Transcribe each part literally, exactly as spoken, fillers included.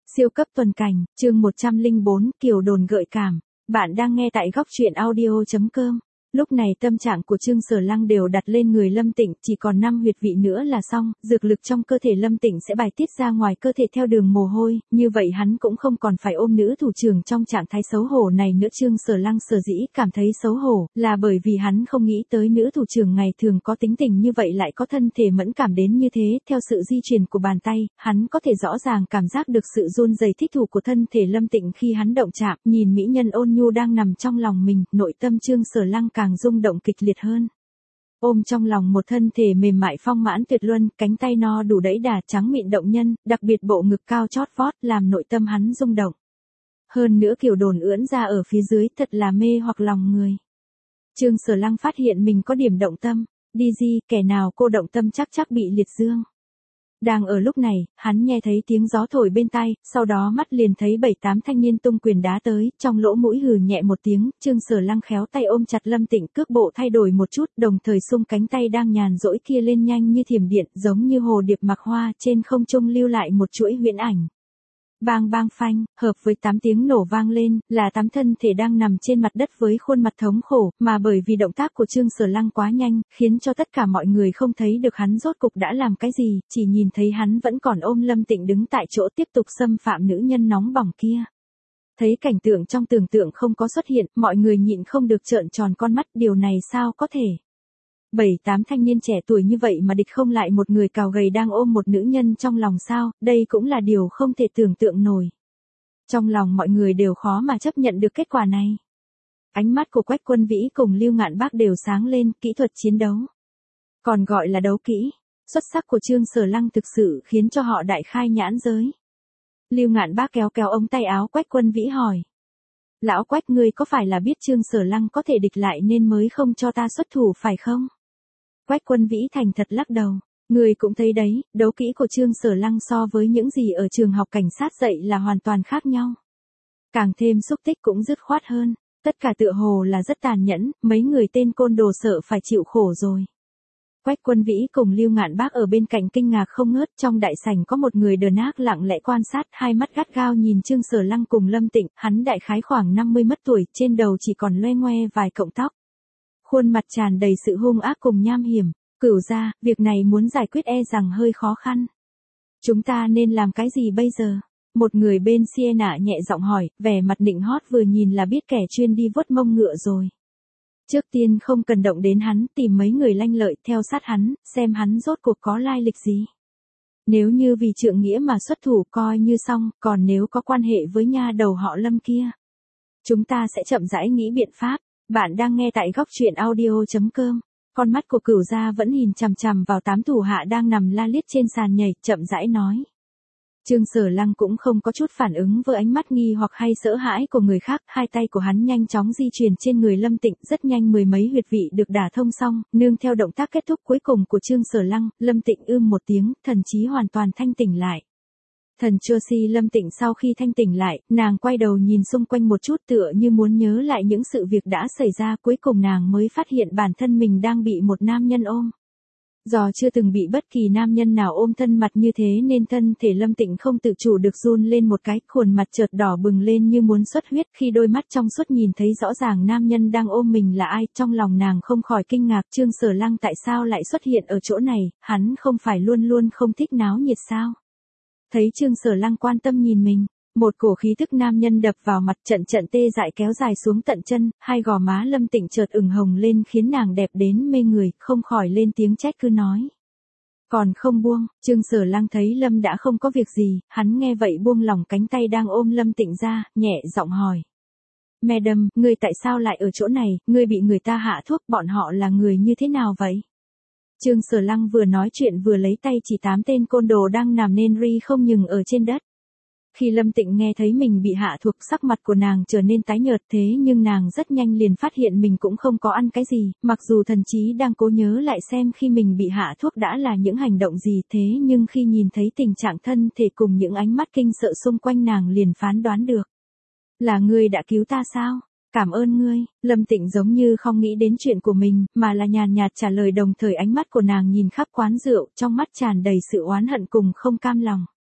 Siêu cấp tuần cảnh, chương một trăm lẻ bốn, Kiều Đồn gợi cảm. Bạn đang nghe tại góc truyện audio chấm com. Lúc này tâm trạng của Trương Sở Lăng đều đặt lên người Lâm Tịnh, chỉ còn năm huyệt vị nữa là xong, dược lực trong cơ thể Lâm Tịnh sẽ bài tiết ra ngoài cơ thể theo đường mồ hôi, như vậy hắn cũng không còn phải ôm nữ thủ trưởng trong trạng thái xấu hổ này nữa. Trương Sở Lăng sở dĩ cảm thấy xấu hổ, là bởi vì hắn không nghĩ tới nữ thủ trưởng ngày thường có tính tình như vậy lại có thân thể mẫn cảm đến như thế, theo sự di chuyển của bàn tay, hắn có thể rõ ràng cảm giác được sự run rẩy thích thú của thân thể Lâm Tịnh khi hắn động chạm, nhìn mỹ nhân ôn nhu đang nằm trong lòng mình, nội tâm Trương Sở Lăng càng rung động kịch liệt hơn. Ôm trong lòng một thân thể mềm mại phong mãn tuyệt luân, cánh tay no đủ đẫy đà trắng mịn động nhân, đặc biệt bộ ngực cao chót vót làm nội tâm hắn rung động. Hơn nữa Kiều Đồn ưỡn ra ở phía dưới thật là mê hoặc lòng người. Trương Sở Lăng phát hiện mình có điểm động tâm, đi gì, kẻ nào cô động tâm chắc chắc bị liệt dương. Đang ở lúc này, hắn nghe thấy tiếng gió thổi bên tai, sau đó mắt liền thấy bảy tám thanh niên tung quyền đá tới, trong lỗ mũi hừ nhẹ một tiếng, Trương Sở Lăng khéo tay ôm chặt Lâm Tịnh, cước bộ thay đổi một chút, đồng thời xung cánh tay đang nhàn rỗi kia lên nhanh như thiểm điện, giống như hồ điệp mặc hoa, trên không trung lưu lại một chuỗi huyễn ảnh. Bang bang phanh, hợp với tám tiếng nổ vang lên, là tám thân thể đang nằm trên mặt đất với khuôn mặt thống khổ, mà bởi vì động tác của Trương Sở Lăng quá nhanh, khiến cho tất cả mọi người không thấy được hắn rốt cục đã làm cái gì, chỉ nhìn thấy hắn vẫn còn ôm Lâm Tịnh đứng tại chỗ tiếp tục xâm phạm nữ nhân nóng bỏng kia. Thấy cảnh tượng trong tưởng tượng không có xuất hiện, mọi người nhịn không được trợn tròn con mắt, điều này sao có thể? Bảy tám thanh niên trẻ tuổi như vậy mà địch không lại một người cào gầy đang ôm một nữ nhân trong lòng sao, đây cũng là điều không thể tưởng tượng nổi. Trong lòng mọi người đều khó mà chấp nhận được kết quả này. Ánh mắt của Quách Quân Vĩ cùng Lưu Ngạn Bác đều sáng lên, kỹ thuật chiến đấu. Còn gọi là đấu kỹ, xuất sắc của Trương Sở Lăng thực sự khiến cho họ đại khai nhãn giới. Lưu Ngạn Bác kéo kéo ống tay áo Quách Quân Vĩ hỏi. Lão Quách, ngươi có phải là biết Trương Sở Lăng có thể địch lại nên mới không cho ta xuất thủ phải không? Quách Quân Vĩ thành thật lắc đầu, người cũng thấy đấy, đấu kỹ của Trương Sở Lăng so với những gì ở trường học cảnh sát dạy là hoàn toàn khác nhau. Càng thêm xúc tích cũng dứt khoát hơn, tất cả tựa hồ là rất tàn nhẫn, mấy người tên côn đồ sợ phải chịu khổ rồi. Quách Quân Vĩ cùng Lưu Ngạn Bác ở bên cạnh kinh ngạc không ngớt, trong đại sảnh có một người đờn ác lặng lẽ quan sát, hai mắt gắt gao nhìn Trương Sở Lăng cùng Lâm Tịnh, hắn đại khái khoảng năm mươi mất tuổi, trên đầu chỉ còn loe ngoe vài cọng tóc. Khuôn mặt tràn đầy sự hung ác cùng nham hiểm, Cửu gia, việc này muốn giải quyết e rằng hơi khó khăn. Chúng ta nên làm cái gì bây giờ? Một người bên Sienna nhẹ giọng hỏi, vẻ mặt nịnh hót vừa nhìn là biết kẻ chuyên đi vuốt mông ngựa rồi. Trước tiên không cần động đến hắn, tìm mấy người lanh lợi theo sát hắn, xem hắn rốt cuộc có lai lịch gì. Nếu như vì trượng nghĩa mà xuất thủ coi như xong, còn nếu có quan hệ với nha đầu họ Lâm kia, chúng ta sẽ chậm rãi nghĩ biện pháp. Bạn đang nghe tại góc truyện audio chấm com. Con mắt của Cửu gia vẫn nhìn chằm chằm vào tám thủ hạ đang nằm la liết trên sàn nhảy, chậm rãi nói. Trương Sở Lăng cũng không có chút phản ứng với ánh mắt nghi hoặc hay sợ hãi của người khác, hai tay của hắn nhanh chóng di chuyển trên người Lâm Tịnh, rất nhanh mười mấy huyệt vị được đả thông xong, nương theo động tác kết thúc cuối cùng của Trương Sở Lăng, Lâm Tịnh ưm một tiếng, thần trí hoàn toàn thanh tỉnh lại. Thần Chelsea Lâm Tịnh sau khi thanh tỉnh lại, nàng quay đầu nhìn xung quanh một chút tựa như muốn nhớ lại những sự việc đã xảy ra, cuối cùng nàng mới phát hiện bản thân mình đang bị một nam nhân ôm. Do chưa từng bị bất kỳ nam nhân nào ôm thân mặt như thế nên thân thể Lâm Tịnh không tự chủ được run lên một cái, khuôn mặt chợt đỏ bừng lên như muốn xuất huyết, khi đôi mắt trong suốt nhìn thấy rõ ràng nam nhân đang ôm mình là ai, trong lòng nàng không khỏi kinh ngạc, Trương Sở Lăng tại sao lại xuất hiện ở chỗ này, hắn không phải luôn luôn không thích náo nhiệt sao? Thấy Trương Sở Lăng quan tâm nhìn mình, một cổ khí tức nam nhân đập vào mặt, trận trận tê dại kéo dài xuống tận chân, hai gò má Lâm Tịnh chợt ửng hồng lên khiến nàng đẹp đến mê người, không khỏi lên tiếng trách cứ nói. Còn không buông, Trương Sở Lăng thấy Lâm đã không có việc gì, hắn nghe vậy buông lỏng cánh tay đang ôm Lâm Tịnh ra, nhẹ giọng hỏi. Madam, ngươi tại sao lại ở chỗ này, ngươi bị người ta hạ thuốc, bọn họ là người như thế nào vậy? Trương Sở Lăng vừa nói chuyện vừa lấy tay chỉ tám tên côn đồ đang nằm nên ri không nhừng ở trên đất. Khi Lâm Tịnh nghe thấy mình bị hạ thuộc, sắc mặt của nàng trở nên tái nhợt, thế nhưng nàng rất nhanh liền phát hiện mình cũng không có ăn cái gì, mặc dù thần trí đang cố nhớ lại xem khi mình bị hạ thuốc đã là những hành động gì, thế nhưng khi nhìn thấy tình trạng thân thể cùng những ánh mắt kinh sợ xung quanh nàng liền phán đoán được. Là ngươi đã cứu ta sao? Cảm ơn ngươi. Lâm Tịnh giống như không nghĩ đến chuyện của mình, mà là nhàn nhạt trả lời, đồng thời ánh mắt của nàng nhìn khắp quán rượu, trong mắt tràn đầy sự oán hận cùng không cam lòng.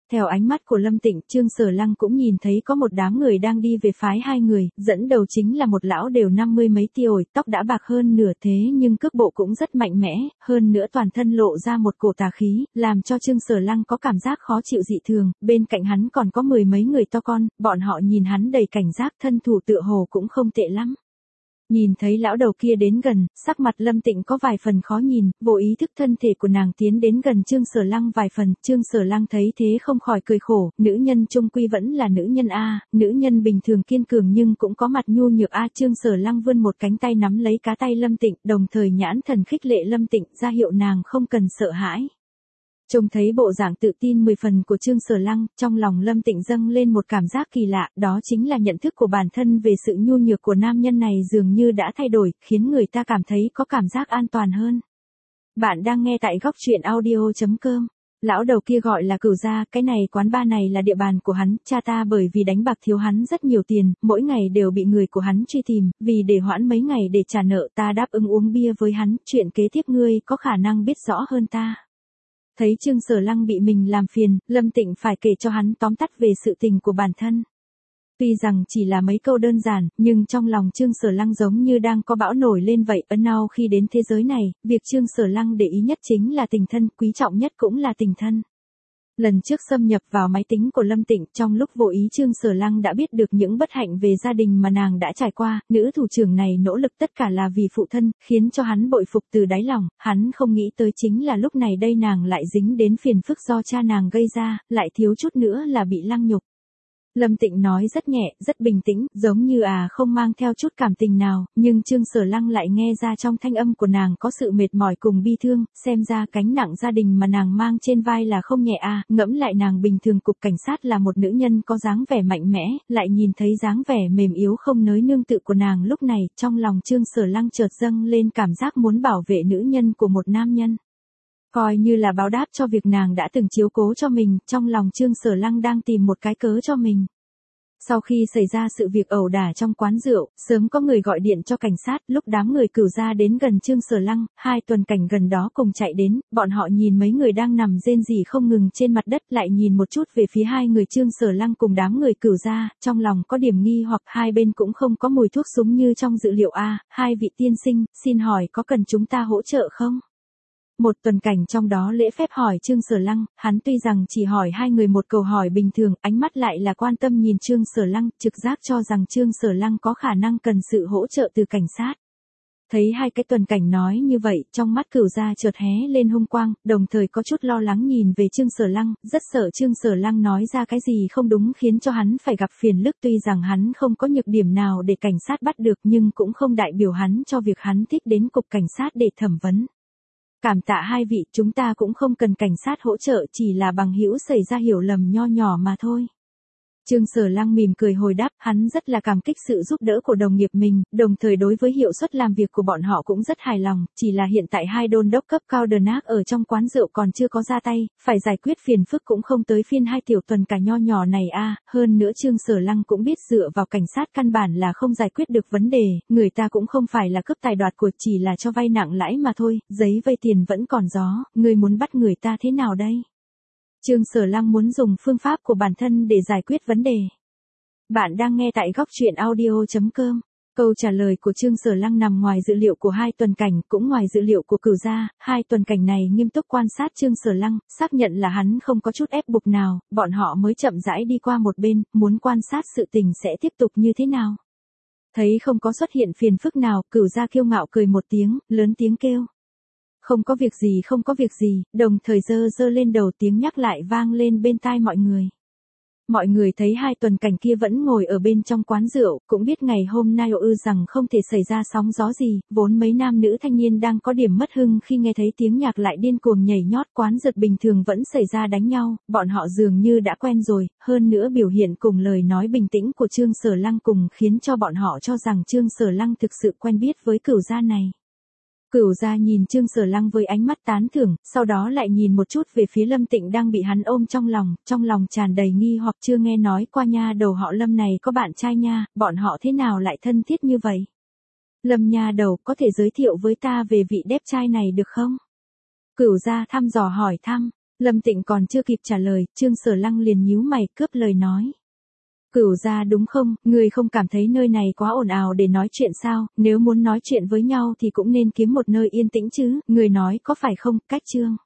Theo ánh mắt của Lâm Tịnh, Trương Sở Lăng cũng nhìn thấy có một đám người đang đi về phái hai người, dẫn đầu chính là một lão đều năm mươi mấy tuổi, tóc đã bạc hơn nửa thế nhưng cước bộ cũng rất mạnh mẽ, hơn nữa toàn thân lộ ra một cổ tà khí, làm cho Trương Sở Lăng có cảm giác khó chịu dị thường, bên cạnh hắn còn có mười mấy người to con, bọn họ nhìn hắn đầy cảnh giác, thân thủ tựa hồ cũng không tệ lắm. Nhìn thấy lão đầu kia đến gần, sắc mặt Lâm Tịnh có vài phần khó nhìn, vô ý thức thân thể của nàng tiến đến gần Trương Sở Lăng vài phần, Trương Sở Lăng thấy thế không khỏi cười khổ, nữ nhân chung quy vẫn là nữ nhân a, nữ nhân bình thường kiên cường nhưng cũng có mặt nhu nhược a. Trương Sở Lăng vươn một cánh tay nắm lấy cá tay Lâm Tịnh, đồng thời nhãn thần khích lệ Lâm Tịnh, ra hiệu nàng không cần sợ hãi. Trông thấy bộ dạng tự tin mười phần của Trương Sở Lăng, trong lòng Lâm Tịnh dâng lên một cảm giác kỳ lạ, đó chính là nhận thức của bản thân về sự nhu nhược của nam nhân này dường như đã thay đổi, khiến người ta cảm thấy có cảm giác an toàn hơn. Bạn đang nghe tại góc truyện audio chấm com. Lão đầu kia gọi là Cửu gia, cái này quán bar này là địa bàn của hắn, cha ta bởi vì đánh bạc thiếu hắn rất nhiều tiền, mỗi ngày đều bị người của hắn truy tìm, vì để hoãn mấy ngày để trả nợ ta đáp ứng uống bia với hắn, chuyện kế tiếp ngươi có khả năng biết rõ hơn ta. Thấy Trương Sở Lăng bị mình làm phiền, Lâm Tịnh phải kể cho hắn tóm tắt về sự tình của bản thân. Tuy rằng chỉ là mấy câu đơn giản, nhưng trong lòng Trương Sở Lăng giống như đang có bão nổi lên vậy. Ân nào khi đến thế giới này, việc Trương Sở Lăng để ý nhất chính là tình thân, quý trọng nhất cũng là tình thân. Lần trước xâm nhập vào máy tính của Lâm Tịnh, trong lúc vô ý Trương Sở Lăng đã biết được những bất hạnh về gia đình mà nàng đã trải qua, nữ thủ trưởng này nỗ lực tất cả là vì phụ thân, khiến cho hắn bội phục từ đáy lòng, hắn không nghĩ tới chính là lúc này đây nàng lại dính đến phiền phức do cha nàng gây ra, lại thiếu chút nữa là bị lăng nhục. Lâm Tịnh nói rất nhẹ, rất bình tĩnh, giống như à không mang theo chút cảm tình nào, nhưng Trương Sở Lăng lại nghe ra trong thanh âm của nàng có sự mệt mỏi cùng bi thương, xem ra cánh nặng gia đình mà nàng mang trên vai là không nhẹ à, ngẫm lại nàng bình thường cục cảnh sát là một nữ nhân có dáng vẻ mạnh mẽ, lại nhìn thấy dáng vẻ mềm yếu không nới nương tự của nàng lúc này, trong lòng Trương Sở Lăng chợt dâng lên cảm giác muốn bảo vệ nữ nhân của một nam nhân. Coi như là báo đáp cho việc nàng đã từng chiếu cố cho mình, trong lòng Trương Sở Lăng đang tìm một cái cớ cho mình. Sau khi xảy ra sự việc ẩu đả trong quán rượu, sớm có người gọi điện cho cảnh sát, lúc đám người Cửu gia đến gần Trương Sở Lăng, hai tuần cảnh gần đó cùng chạy đến, bọn họ nhìn mấy người đang nằm rên rỉ không ngừng trên mặt đất, lại nhìn một chút về phía hai người Trương Sở Lăng cùng đám người Cửu gia, trong lòng có điểm nghi hoặc hai bên cũng không có mùi thuốc súng như trong dữ liệu a, hai vị tiên sinh, xin hỏi có cần chúng ta hỗ trợ không? Một tuần cảnh trong đó lễ phép hỏi Trương Sở Lăng, hắn tuy rằng chỉ hỏi hai người một câu hỏi bình thường, ánh mắt lại là quan tâm nhìn Trương Sở Lăng, trực giác cho rằng Trương Sở Lăng có khả năng cần sự hỗ trợ từ cảnh sát. Thấy hai cái tuần cảnh nói như vậy, trong mắt Cửu gia chợt hé lên hung quang, đồng thời có chút lo lắng nhìn về Trương Sở Lăng, rất sợ Trương Sở Lăng nói ra cái gì không đúng khiến cho hắn phải gặp phiền lức, tuy rằng hắn không có nhược điểm nào để cảnh sát bắt được nhưng cũng không đại biểu hắn cho việc hắn thích đến cục cảnh sát để thẩm vấn. Cảm tạ hai vị, chúng ta cũng không cần cảnh sát hỗ trợ, chỉ là bằng hữu xảy ra hiểu lầm nho nhỏ mà thôi. Trương Sở Lăng mỉm cười hồi đáp, hắn rất là cảm kích sự giúp đỡ của đồng nghiệp mình, đồng thời đối với hiệu suất làm việc của bọn họ cũng rất hài lòng, chỉ là hiện tại hai đôn đốc cấp cao Đờ Nác ở trong quán rượu còn chưa có ra tay, phải giải quyết phiền phức cũng không tới phiên hai tiểu tuần cả nho nhỏ này a. Hơn nữa Trương Sở Lăng cũng biết dựa vào cảnh sát căn bản là không giải quyết được vấn đề, người ta cũng không phải là cướp tài đoạt của, chỉ là cho vay nặng lãi mà thôi, giấy vay tiền vẫn còn gió, người muốn bắt người ta thế nào đây? Trương Sở Lăng muốn dùng phương pháp của bản thân để giải quyết vấn đề. Bạn đang nghe tại góc truyện audio chấm com. Câu trả lời của Trương Sở Lăng nằm ngoài dữ liệu của hai tuần cảnh, cũng ngoài dữ liệu của Cửu gia, hai tuần cảnh này nghiêm túc quan sát Trương Sở Lăng, xác nhận là hắn không có chút ép buộc nào, bọn họ mới chậm rãi đi qua một bên, muốn quan sát sự tình sẽ tiếp tục như thế nào. Thấy không có xuất hiện phiền phức nào, Cửu gia kiêu ngạo cười một tiếng, lớn tiếng kêu. Không có việc gì không có việc gì, đồng thời dơ dơ lên đầu, tiếng nhắc lại vang lên bên tai mọi người. Mọi người thấy hai tuần cảnh kia vẫn ngồi ở bên trong quán rượu, cũng biết ngày hôm nay ư rằng không thể xảy ra sóng gió gì, vốn mấy nam nữ thanh niên đang có điểm mất hưng khi nghe thấy tiếng nhạc lại điên cuồng nhảy nhót, quán giật bình thường vẫn xảy ra đánh nhau, bọn họ dường như đã quen rồi, hơn nữa biểu hiện cùng lời nói bình tĩnh của Trương Sở Lăng cùng khiến cho bọn họ cho rằng Trương Sở Lăng thực sự quen biết với Cửu gia này. Cửu gia nhìn Trương Sở Lăng với ánh mắt tán thưởng, sau đó lại nhìn một chút về phía Lâm Tịnh đang bị hắn ôm trong lòng, trong lòng tràn đầy nghi hoặc, chưa nghe nói qua nha đầu họ Lâm này có bạn trai nha, bọn họ thế nào lại thân thiết như vậy? Lâm nha đầu, có thể giới thiệu với ta về vị đẹp trai này được không? Cửu gia thăm dò hỏi thăm. Lâm Tịnh còn chưa kịp trả lời, Trương Sở Lăng liền nhíu mày cướp lời nói. Cửu gia đúng không, người không cảm thấy nơi này quá ồn ào để nói chuyện sao, nếu muốn nói chuyện với nhau thì cũng nên kiếm một nơi yên tĩnh chứ, người nói có phải không, Cách Trương.